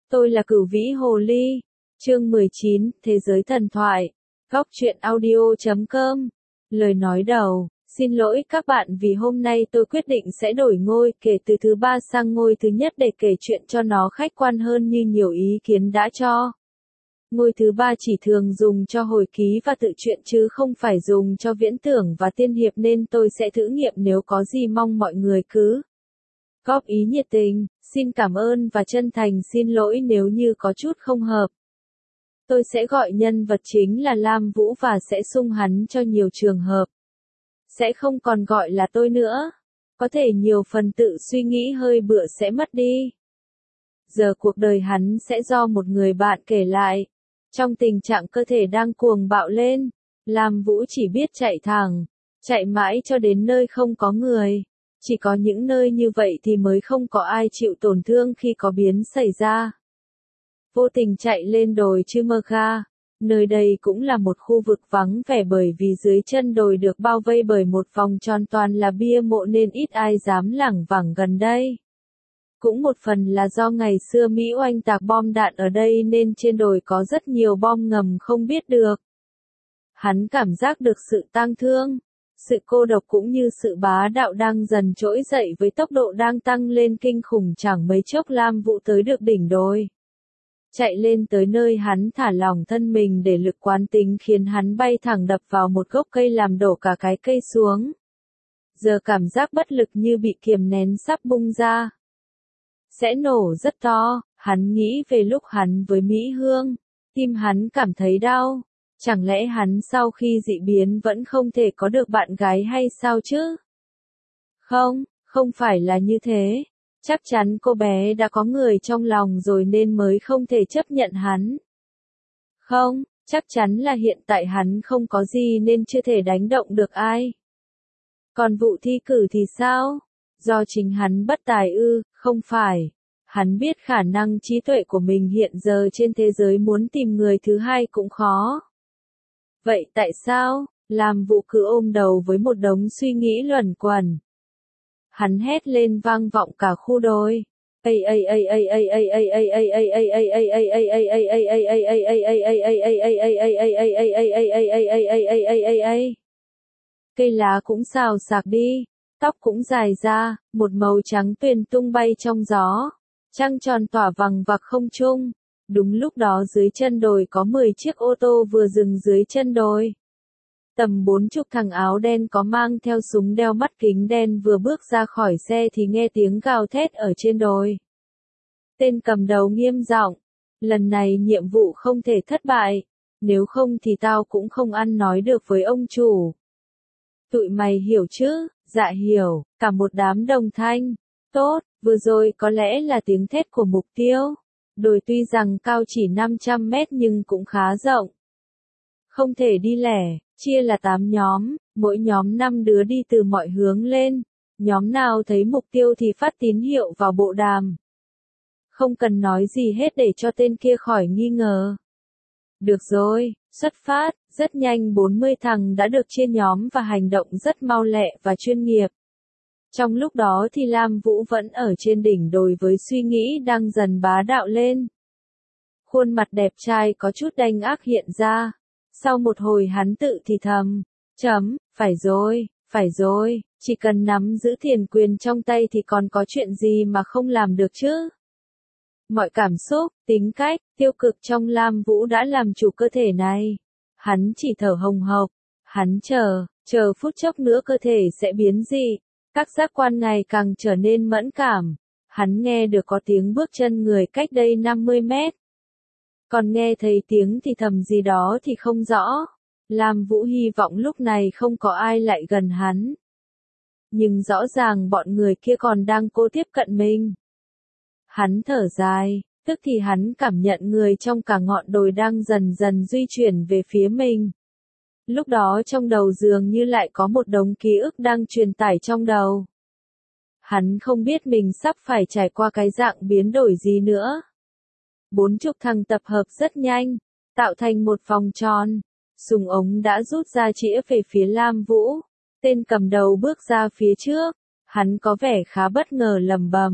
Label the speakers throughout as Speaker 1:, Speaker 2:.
Speaker 1: Tôi là Cửu Vĩ Hồ Ly. Chương 19, Thế giới thần thoại. Góc truyện audio.com. Lời nói đầu, xin lỗi các bạn vì hôm nay tôi quyết định sẽ đổi ngôi kể từ thứ 3 sang ngôi thứ nhất để kể chuyện cho nó khách quan hơn như nhiều ý kiến đã cho. Ngôi thứ 3 chỉ thường dùng cho hồi ký và tự truyện chứ không phải dùng cho viễn tưởng và tiên hiệp nên tôi sẽ thử nghiệm, nếu có gì mong mọi người cứ góp ý nhiệt tình. Xin cảm ơn và chân thành xin lỗi nếu như có chút không hợp. Tôi sẽ gọi nhân vật chính là Lam Vũ và sẽ xung hắn cho nhiều trường hợp. Sẽ không còn gọi là tôi nữa. Có thể nhiều phần tự suy nghĩ hơi bựa sẽ mất đi. Giờ cuộc đời hắn sẽ do một người bạn kể lại. Trong tình trạng cơ thể đang cuồng bạo lên, Lam Vũ chỉ biết chạy thẳng, chạy mãi cho đến nơi không có người. Chỉ có những nơi như vậy thì mới không có ai chịu tổn thương khi có biến xảy ra. Vô tình chạy lên đồi Chư Mơ Kha. Nơi đây cũng là một khu vực vắng vẻ bởi vì dưới chân đồi được bao vây bởi một vòng tròn toàn là bia mộ nên ít ai dám lảng vảng gần đây. Cũng một phần là do ngày xưa Mỹ oanh tạc bom đạn ở đây nên trên đồi có rất nhiều bom ngầm không biết được. Hắn cảm giác được sự tang thương, sự cô độc cũng như sự bá đạo đang dần trỗi dậy với tốc độ đang tăng lên kinh khủng. Chẳng mấy chốc Lam Vũ tới được đỉnh đồi. Chạy lên tới nơi hắn thả lỏng thân mình để lực quán tính khiến hắn bay thẳng đập vào một gốc cây làm đổ cả cái cây xuống. Giờ cảm giác bất lực như bị kiềm nén sắp bung ra. Sẽ nổ rất to, hắn nghĩ về lúc hắn với Mỹ Hương. Tim hắn cảm thấy đau. Chẳng lẽ hắn sau khi dị biến vẫn không thể có được bạn gái hay sao chứ? Không, không phải là như thế. Chắc chắn cô bé đã có người trong lòng rồi nên mới không thể chấp nhận hắn. Không, chắc chắn là hiện tại hắn không có gì nên chưa thể đánh động được ai. Còn vụ thi cử thì sao? Do chính hắn bất tài ư? Không phải. Hắn biết khả năng trí tuệ của mình hiện giờ trên thế giới muốn tìm người thứ hai cũng khó. Vậy tại sao? Lam Vũ cứ ôm đầu với một đống suy nghĩ luẩn quẩn. Hắn hét lên vang vọng cả khu đồi. Cây lá cũng xào xạc đi, tóc cũng dài ra, một màu trắng tuyền tung bay trong gió. Trăng tròn tỏa vằng vặc không trung. Đúng lúc đó dưới chân đồi có 10 chiếc ô tô vừa dừng dưới chân đồi. Tầm 40 thằng áo đen có mang theo súng đeo mắt kính đen vừa bước ra khỏi xe thì nghe tiếng gào thét ở trên đồi. Tên cầm đầu nghiêm giọng, lần này nhiệm vụ không thể thất bại, nếu không thì tao cũng không ăn nói được với ông chủ. Tụi mày hiểu chứ? Dạ hiểu, cả một đám đồng thanh. Tốt, vừa rồi có lẽ là tiếng thét của mục tiêu. Đồi tuy rằng cao chỉ 500 mét nhưng cũng khá rộng. Không thể đi lẻ, chia là 8 nhóm, mỗi nhóm 5 đứa đi từ mọi hướng lên. Nhóm nào thấy mục tiêu thì phát tín hiệu vào bộ đàm. Không cần nói gì hết để cho tên kia khỏi nghi ngờ. Được rồi, xuất phát, rất nhanh 40 thằng đã được chia nhóm và hành động rất mau lẹ và chuyên nghiệp. Trong lúc đó thì Lam Vũ vẫn ở trên đỉnh đồi với suy nghĩ đang dần bá đạo lên. Khuôn mặt đẹp trai có chút đanh ác hiện ra. Sau một hồi hắn tự thì thầm, phải rồi, chỉ cần nắm giữ thiền quyền trong tay thì còn có chuyện gì mà không làm được chứ. Mọi cảm xúc, tính cách, tiêu cực trong Lam Vũ đã làm chủ cơ thể này. Hắn chỉ thở hồng hộc, hắn chờ phút chốc nữa cơ thể sẽ biến dị. Các giác quan ngày càng trở nên mẫn cảm. Hắn nghe được có tiếng bước chân người cách đây 50 mét. Còn nghe thấy tiếng thì thầm gì đó thì không rõ. Lam Vũ hy vọng lúc này không có ai lại gần hắn. Nhưng rõ ràng bọn người kia còn đang cố tiếp cận mình. Hắn thở dài, tức thì hắn cảm nhận người trong cả ngọn đồi đang dần dần di chuyển về phía mình. Lúc đó trong đầu dường như lại có một đống ký ức đang truyền tải trong đầu. Hắn không biết mình sắp phải trải qua cái dạng biến đổi gì nữa. 40 thằng tập hợp rất nhanh, tạo thành một vòng tròn. Súng ống đã rút ra chĩa về phía Lam Vũ. Tên cầm đầu bước ra phía trước. Hắn có vẻ khá bất ngờ lẩm bẩm.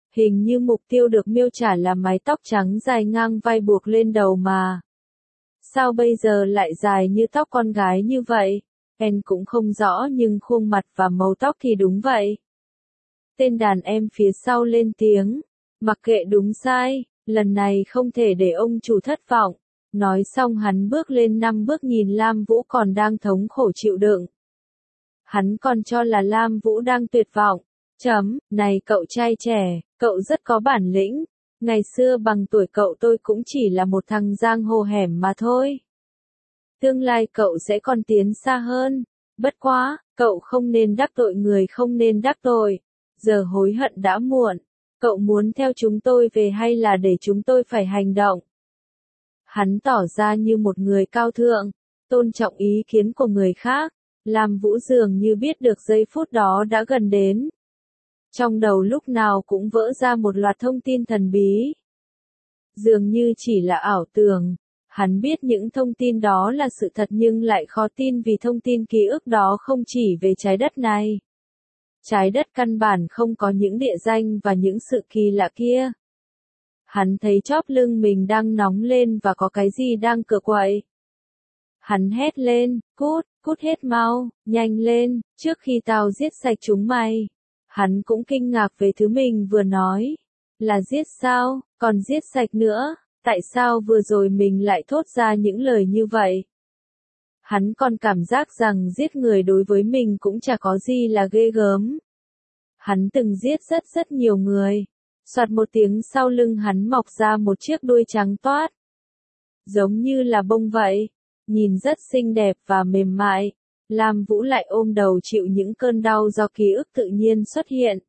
Speaker 1: Hình như mục tiêu được miêu tả là mái tóc trắng dài ngang vai buộc lên đầu mà. Sao bây giờ lại dài như tóc con gái như vậy? Em cũng không rõ nhưng khuôn mặt và màu tóc thì đúng vậy. Tên đàn em phía sau lên tiếng. Mặc kệ đúng sai, lần này không thể để ông chủ thất vọng. Nói xong hắn bước lên 5 bước nhìn Lam Vũ còn đang thống khổ chịu đựng. Hắn còn cho là Lam Vũ đang tuyệt vọng. Này cậu trai trẻ, cậu rất có bản lĩnh. Ngày xưa bằng tuổi cậu tôi cũng chỉ là một thằng giang hồ hẻm mà thôi. Tương lai cậu sẽ còn tiến xa hơn. Bất quá, cậu không nên đắc tội người không nên đắc tội. Giờ hối hận đã muộn. Cậu muốn theo chúng tôi về hay là để chúng tôi phải hành động? Hắn tỏ ra như một người cao thượng, tôn trọng ý kiến của người khác. Lam Vũ dường như biết được giây phút đó đã gần đến. Trong đầu lúc nào cũng vỡ ra một loạt thông tin thần bí. Dường như chỉ là ảo tưởng. Hắn biết những thông tin đó là sự thật nhưng lại khó tin vì thông tin ký ức đó không chỉ về trái đất này. Trái đất căn bản không có những địa danh và những sự kỳ lạ kia. Hắn thấy chóp lưng mình đang nóng lên và có cái gì đang cựa quậy. Hắn hét lên, cút hết mau, nhanh lên, trước khi tao giết sạch chúng mày. Hắn cũng kinh ngạc về thứ mình vừa nói. Là giết sao, còn giết sạch nữa, tại sao vừa rồi mình lại thốt ra những lời như vậy? Hắn còn cảm giác rằng giết người đối với mình cũng chả có gì là ghê gớm. Hắn từng giết rất nhiều người. Soạt một tiếng sau lưng hắn mọc ra một chiếc đuôi trắng toát. Giống như là bông vậy. Nhìn rất xinh đẹp và mềm mại. Lam Vũ lại ôm đầu chịu những cơn đau do ký ức tự nhiên xuất hiện.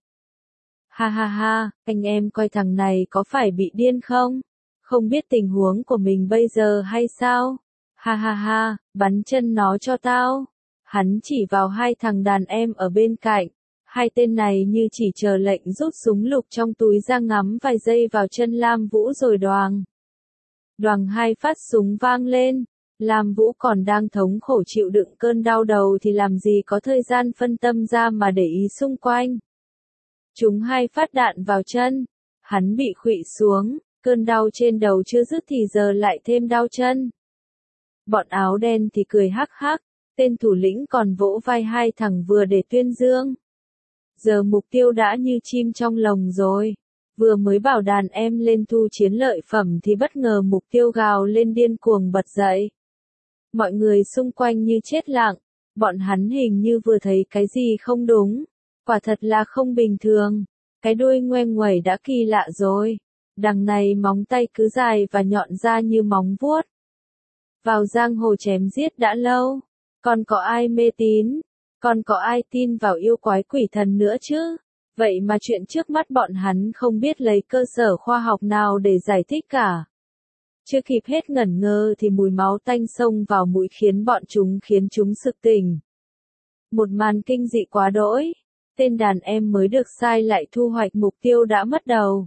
Speaker 1: Ha, anh em coi thằng này có phải bị điên không? Không biết tình huống của mình bây giờ hay sao? Ha, bắn chân nó cho tao. Hắn chỉ vào hai thằng đàn em ở bên cạnh. Hai tên này như chỉ chờ lệnh rút súng lục trong túi ra ngắm vài giây vào chân Lam Vũ rồi đoàng. Đoàng hai phát súng vang lên. Lam Vũ còn đang thống khổ chịu đựng cơn đau đầu thì làm gì có thời gian phân tâm ra mà để ý xung quanh. Trúng hai phát đạn vào chân. Hắn bị khuỵu xuống, cơn đau trên đầu chưa dứt thì giờ lại thêm đau chân. Bọn áo đen thì cười hắc hắc, tên thủ lĩnh còn vỗ vai hai thằng vừa để tuyên dương. Giờ mục tiêu đã như chim trong lồng rồi. Vừa mới bảo đàn em lên thu chiến lợi phẩm thì bất ngờ mục tiêu gào lên điên cuồng bật dậy. Mọi người xung quanh như chết lặng, bọn hắn hình như vừa thấy cái gì không đúng. Quả thật là không bình thường. Cái đuôi ngoe nguẩy đã kỳ lạ rồi. Đằng này móng tay cứ dài và nhọn ra như móng vuốt. Vào giang hồ chém giết đã lâu. Còn có ai mê tín? Còn có ai tin vào yêu quái quỷ thần nữa chứ? Vậy mà chuyện trước mắt bọn hắn không biết lấy cơ sở khoa học nào để giải thích cả. Chưa kịp hết ngẩn ngơ thì mùi máu tanh xông vào mũi khiến chúng sực tỉnh. Một màn kinh dị quá đỗi. Tên đàn em mới được sai lại thu hoạch mục tiêu đã mất đầu.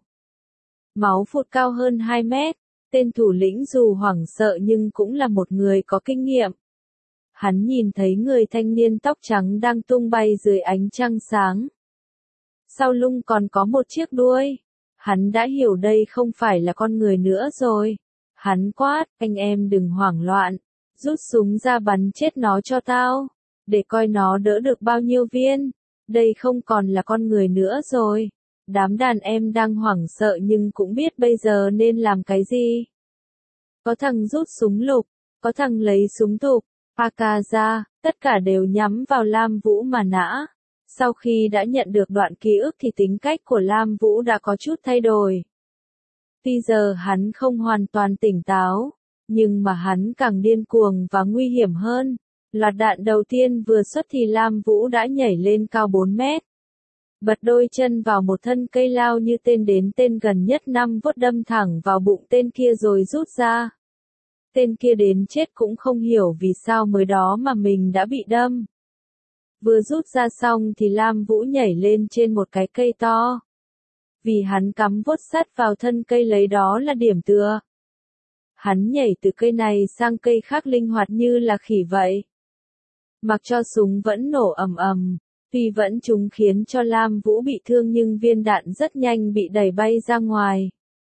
Speaker 1: Máu phụt cao hơn 2 mét. Tên thủ lĩnh dù hoảng sợ nhưng cũng là một người có kinh nghiệm. Hắn nhìn thấy người thanh niên tóc trắng đang tung bay dưới ánh trăng sáng. Sau lưng còn có một chiếc đuôi. Hắn đã hiểu đây không phải là con người nữa rồi. Hắn quát, anh em đừng hoảng loạn. Rút súng ra bắn chết nó cho tao. Để coi nó đỡ được bao nhiêu viên. Đây không còn là con người nữa rồi. Đám đàn em đang hoảng sợ nhưng cũng biết bây giờ nên làm cái gì. Có thằng rút súng lục, có thằng lấy súng thục, AK ra, tất cả đều nhắm vào Lam Vũ mà nã. Sau khi đã nhận được đoạn ký ức thì tính cách của Lam Vũ đã có chút thay đổi. Tuy giờ hắn không hoàn toàn tỉnh táo, nhưng mà hắn càng điên cuồng và nguy hiểm hơn. Loạt đạn đầu tiên vừa xuất thì Lam Vũ đã nhảy lên cao 4 mét. Bật đôi chân vào một thân cây lao như tên đến tên gần nhất 5 vuốt đâm thẳng vào bụng tên kia rồi rút ra. Tên kia đến chết cũng không hiểu vì sao mới đó mà mình đã bị đâm. Vừa rút ra xong thì Lam Vũ nhảy lên trên một cái cây to. Vì hắn cắm vuốt sắt vào thân cây lấy đó là điểm tựa. Hắn nhảy từ cây này sang cây khác linh hoạt như là khỉ vậy. Mặc cho súng vẫn nổ ầm ầm, Tuy vẫn trúng khiến cho Lam Vũ bị thương nhưng viên đạn rất nhanh bị đẩy bay ra ngoài.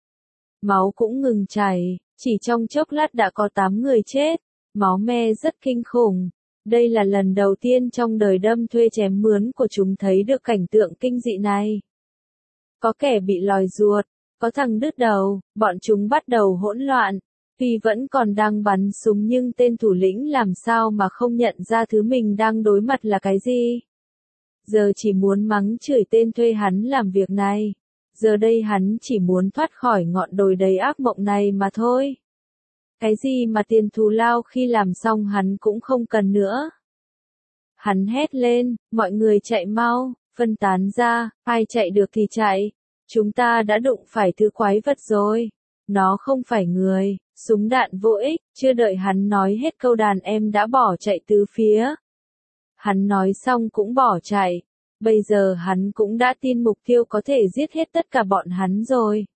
Speaker 1: Máu cũng ngừng chảy, chỉ trong chốc lát đã có 8 người chết, máu me rất kinh khủng. Đây là lần đầu tiên trong đời đâm thuê chém mướn của chúng thấy được cảnh tượng kinh dị này. Có kẻ bị lòi ruột, có thằng đứt đầu, bọn chúng bắt đầu hỗn loạn. Tuy vẫn còn đang bắn súng nhưng tên thủ lĩnh làm sao mà không nhận ra thứ mình đang đối mặt là cái gì. Giờ chỉ muốn mắng chửi tên thuê hắn làm việc này. Giờ đây hắn chỉ muốn thoát khỏi ngọn đồi đầy ác mộng này mà thôi. Cái gì mà tiền thù lao khi làm xong hắn cũng không cần nữa. Hắn hét lên, mọi người chạy mau, phân tán ra, ai chạy được thì chạy. Chúng ta đã đụng phải thứ quái vật rồi. Nó không phải người, súng đạn vô ích, chưa đợi hắn nói hết câu đàn em đã bỏ chạy tứ phía. Hắn nói xong cũng bỏ chạy. Bây giờ hắn cũng đã tin mục tiêu có thể giết hết tất cả bọn hắn rồi.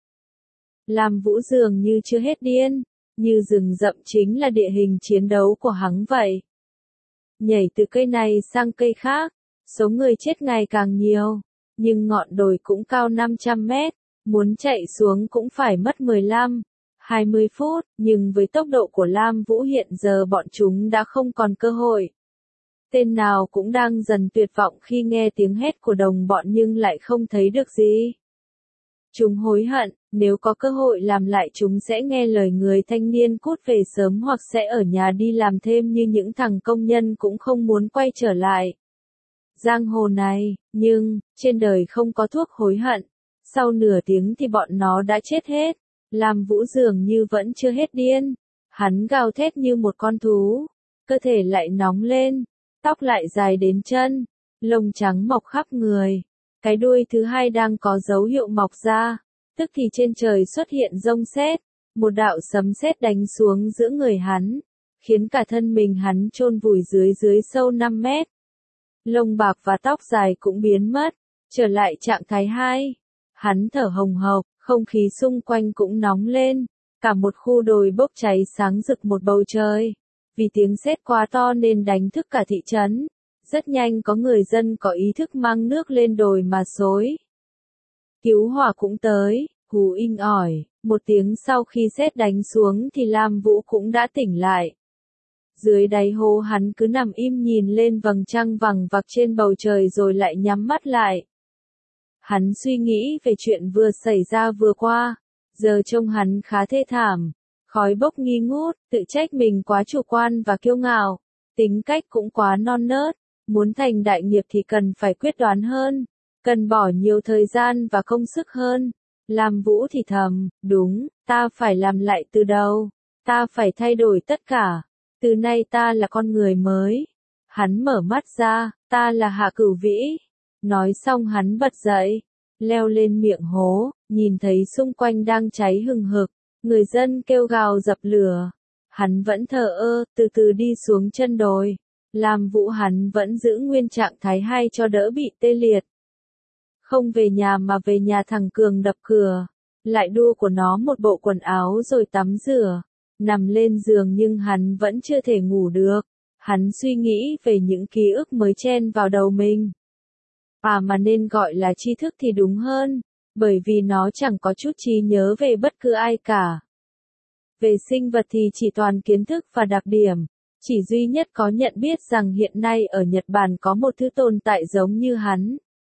Speaker 1: Lam Vũ dường như chưa hết điên, như rừng rậm chính là địa hình chiến đấu của hắn vậy. Nhảy từ cây này sang cây khác, số người chết ngày càng nhiều, nhưng ngọn đồi cũng cao 500 mét, muốn chạy xuống cũng phải mất 15, 20 phút, nhưng với tốc độ của Lam Vũ hiện giờ bọn chúng đã không còn cơ hội. Tên nào cũng đang dần tuyệt vọng khi nghe tiếng hét của đồng bọn nhưng lại không thấy được gì. Chúng hối hận, nếu có cơ hội làm lại chúng sẽ nghe lời người thanh niên cút về sớm hoặc sẽ ở nhà đi làm thêm như những thằng công nhân cũng không muốn quay trở lại. Giang hồ này, nhưng, trên đời không có thuốc hối hận. Sau nửa tiếng thì bọn nó đã chết hết. Lam Vũ dường như vẫn chưa hết điên. Hắn gào thét như một con thú. Cơ thể lại nóng lên. Tóc lại dài đến chân. Lông trắng mọc khắp người. Cái đuôi thứ hai đang có dấu hiệu mọc ra. Tức thì trên trời xuất hiện giông sét. Một đạo sấm sét đánh xuống giữa người hắn. Khiến cả thân mình hắn chôn vùi dưới sâu 5 mét. Lông bạc và tóc dài cũng biến mất. Trở lại trạng thái 2. Hắn thở hồng hộc, không khí xung quanh cũng nóng lên. Cả một khu đồi bốc cháy sáng rực một bầu trời. Vì tiếng sét quá to nên đánh thức cả thị trấn. Rất nhanh có người dân có ý thức mang nước lên đồi mà xối. Cứu hỏa cũng tới, hú inh ỏi. Một tiếng sau khi sét đánh xuống thì Lam Vũ cũng đã tỉnh lại. Dưới đáy hố hắn cứ nằm im nhìn lên vầng trăng vằng vặc trên bầu trời rồi lại nhắm mắt lại. Hắn suy nghĩ về chuyện vừa xảy ra vừa qua. Giờ trông hắn khá thê thảm. Khói bốc nghi ngút, tự trách mình quá chủ quan và kiêu ngạo. Tính cách cũng quá non nớt. Muốn thành đại nghiệp thì cần phải quyết đoán hơn. Cần bỏ nhiều thời gian và công sức hơn. Lam Vũ thì thầm, đúng, ta phải làm lại từ đầu. Ta phải thay đổi tất cả. Từ nay ta là con người mới. Hắn mở mắt ra, ta là Hạ Cửu Vĩ. Nói xong hắn bật dậy, leo lên miệng hố, nhìn thấy xung quanh đang cháy hừng hực. Người dân kêu gào dập lửa. Hắn vẫn thờ ơ, từ từ đi xuống chân đồi. Lam Vũ hắn vẫn giữ nguyên trạng thái 2 cho đỡ bị tê liệt. Không về nhà mà về nhà thằng Cường đập cửa. Lại đua của nó một bộ quần áo rồi tắm rửa. Nằm lên giường nhưng hắn vẫn chưa thể ngủ được. Hắn suy nghĩ về những ký ức mới chen vào đầu mình. Mà nên gọi là tri thức thì đúng hơn. Bởi vì nó chẳng có chút trí nhớ về bất cứ ai cả. Về sinh vật thì chỉ toàn kiến thức và đặc điểm. Chỉ duy nhất có nhận biết rằng hiện nay ở Nhật Bản có một thứ tồn tại giống như hắn.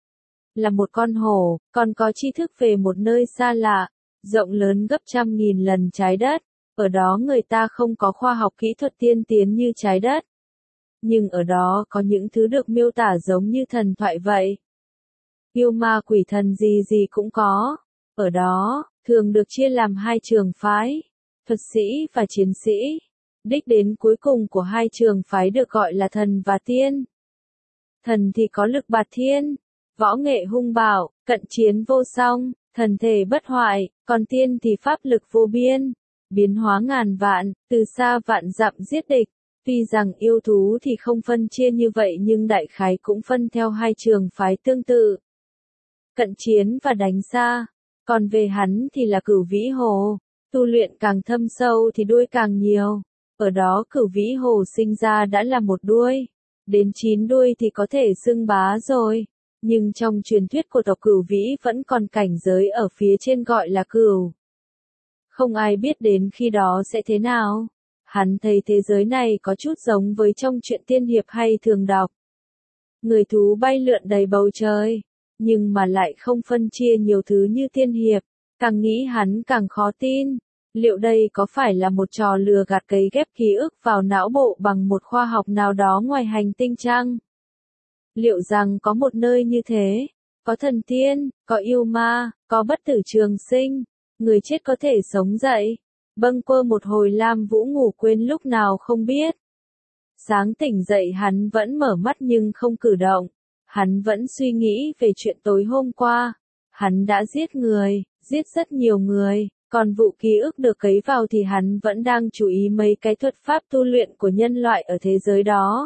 Speaker 1: Là một con hổ, còn có tri thức về một nơi xa lạ, rộng lớn gấp 100.000 lần trái đất. Ở đó người ta không có khoa học kỹ thuật tiên tiến như trái đất. Nhưng ở đó có những thứ được miêu tả giống như thần thoại vậy. Yêu ma quỷ thần gì gì cũng có. Ở đó, thường được chia làm 2 trường phái, thuật sĩ và chiến sĩ. Đích đến cuối cùng của 2 trường phái được gọi là thần và tiên. Thần thì có lực bạt thiên, võ nghệ hung bạo, cận chiến vô song, thần thể bất hoại, còn tiên thì pháp lực vô biên, biến hóa ngàn vạn, từ xa vạn dặm giết địch. Tuy rằng yêu thú thì không phân chia như vậy nhưng đại khái cũng phân theo 2 trường phái tương tự. Cận chiến và đánh xa. Còn về hắn thì là Cửu Vĩ Hồ. Tu luyện càng thâm sâu thì đuôi càng nhiều. Ở đó Cửu Vĩ Hồ sinh ra đã là một đuôi. đến 9 đuôi thì có thể xưng bá rồi. Nhưng trong truyền thuyết của tộc Cửu Vĩ vẫn còn cảnh giới ở phía trên gọi là Cửu. Không ai biết đến khi đó sẽ thế nào. Hắn thấy thế giới này có chút giống với trong truyện tiên hiệp hay thường đọc. Người thú bay lượn đầy bầu trời, nhưng mà lại không phân chia nhiều thứ như tiên hiệp. Càng nghĩ hắn càng khó tin. Liệu đây có phải là một trò lừa gạt cấy ghép ký ức vào não bộ bằng một khoa học nào đó ngoài hành tinh chăng? Liệu rằng có một nơi như thế, có thần tiên, có yêu ma, có bất tử trường sinh, người chết có thể sống dậy? Bâng quơ một hồi Lam Vũ ngủ quên lúc nào không biết. Sáng tỉnh dậy hắn vẫn mở mắt nhưng không cử động. Hắn vẫn suy nghĩ về chuyện tối hôm qua. Hắn đã giết người, giết rất nhiều người. Còn vụ ký ức được cấy vào thì hắn vẫn đang chú ý mấy cái thuật pháp tu luyện của nhân loại ở thế giới đó.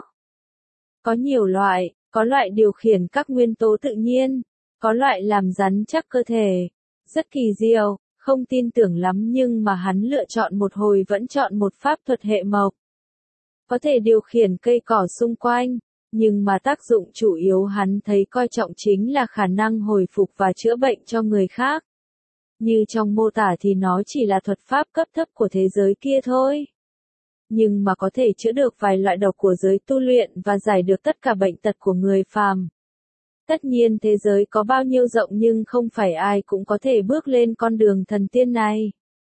Speaker 1: Có nhiều loại, có loại điều khiển các nguyên tố tự nhiên, có loại làm rắn chắc cơ thể. Rất kỳ diệu, không tin tưởng lắm nhưng mà hắn lựa chọn một hồi vẫn chọn một pháp thuật hệ mộc. Có thể điều khiển cây cỏ xung quanh, nhưng mà tác dụng chủ yếu hắn thấy coi trọng chính là khả năng hồi phục và chữa bệnh cho người khác. Như trong mô tả thì nó chỉ là thuật pháp cấp thấp của thế giới kia thôi. Nhưng mà có thể chữa được vài loại độc của giới tu luyện và giải được tất cả bệnh tật của người phàm. Tất nhiên thế giới có bao nhiêu rộng nhưng không phải ai cũng có thể bước lên con đường thần tiên này.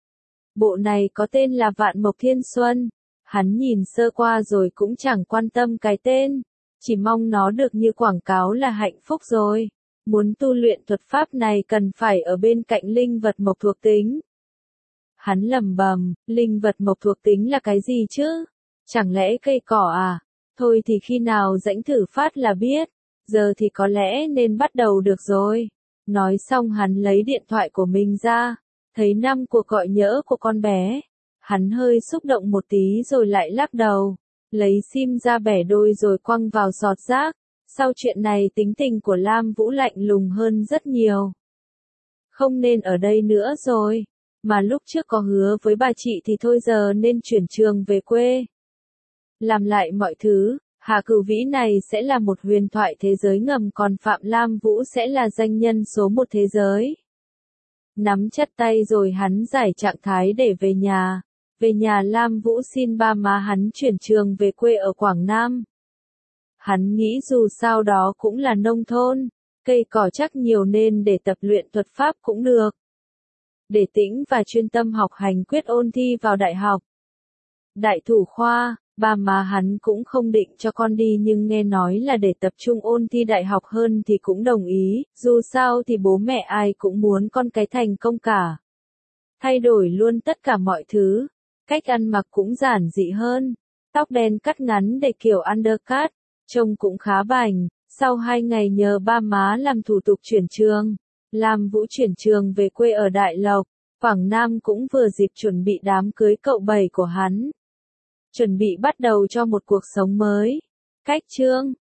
Speaker 1: Bộ này có tên là Vạn Mộc Thiên Xuân. Hắn nhìn sơ qua rồi cũng chẳng quan tâm cái tên. Chỉ mong nó được như quảng cáo là hạnh phúc rồi. Muốn tu luyện thuật pháp này cần phải ở bên cạnh linh vật mộc thuộc tính. Hắn lẩm bẩm, linh vật mộc thuộc tính là cái gì chứ? Chẳng lẽ cây cỏ à? Thôi thì khi nào rãnh thử phát là biết. Giờ thì có lẽ nên bắt đầu được rồi. Nói xong hắn lấy điện thoại của mình ra. Thấy 5 cuộc gọi nhỡ của con bé. Hắn hơi xúc động một tí rồi lại lắc đầu. Lấy sim ra bẻ đôi rồi quăng vào giọt rác. Sau chuyện này tính tình của Lam Vũ lạnh lùng hơn rất nhiều. Không nên ở đây nữa rồi. Mà lúc trước có hứa với bà chị thì thôi giờ nên chuyển trường về quê. Làm lại mọi thứ, Hà Cửu Vĩ này sẽ là một huyền thoại thế giới ngầm còn Phạm Lam Vũ sẽ là danh nhân số 1 thế giới. Nắm chặt tay rồi hắn giải trạng thái để về nhà. Về nhà Lam Vũ xin ba má hắn chuyển trường về quê ở Quảng Nam. Hắn nghĩ dù sao đó cũng là nông thôn, cây cỏ chắc nhiều nên để tập luyện thuật pháp cũng được. Để tĩnh và chuyên tâm học hành quyết ôn thi vào đại học. Đại thủ khoa, ba má hắn cũng không định cho con đi nhưng nghe nói là để tập trung ôn thi đại học hơn thì cũng đồng ý, dù sao thì bố mẹ ai cũng muốn con cái thành công cả. Thay đổi luôn tất cả mọi thứ, cách ăn mặc cũng giản dị hơn, tóc đen cắt ngắn để kiểu undercut, trông cũng khá bảnh. Sau 2 ngày nhờ ba má làm thủ tục chuyển trường, Lam Vũ chuyển trường về quê ở Đại Lộc, Quảng Nam cũng vừa dịp chuẩn bị đám cưới cậu bảy của hắn. Chuẩn bị bắt đầu cho một cuộc sống mới. Cách chương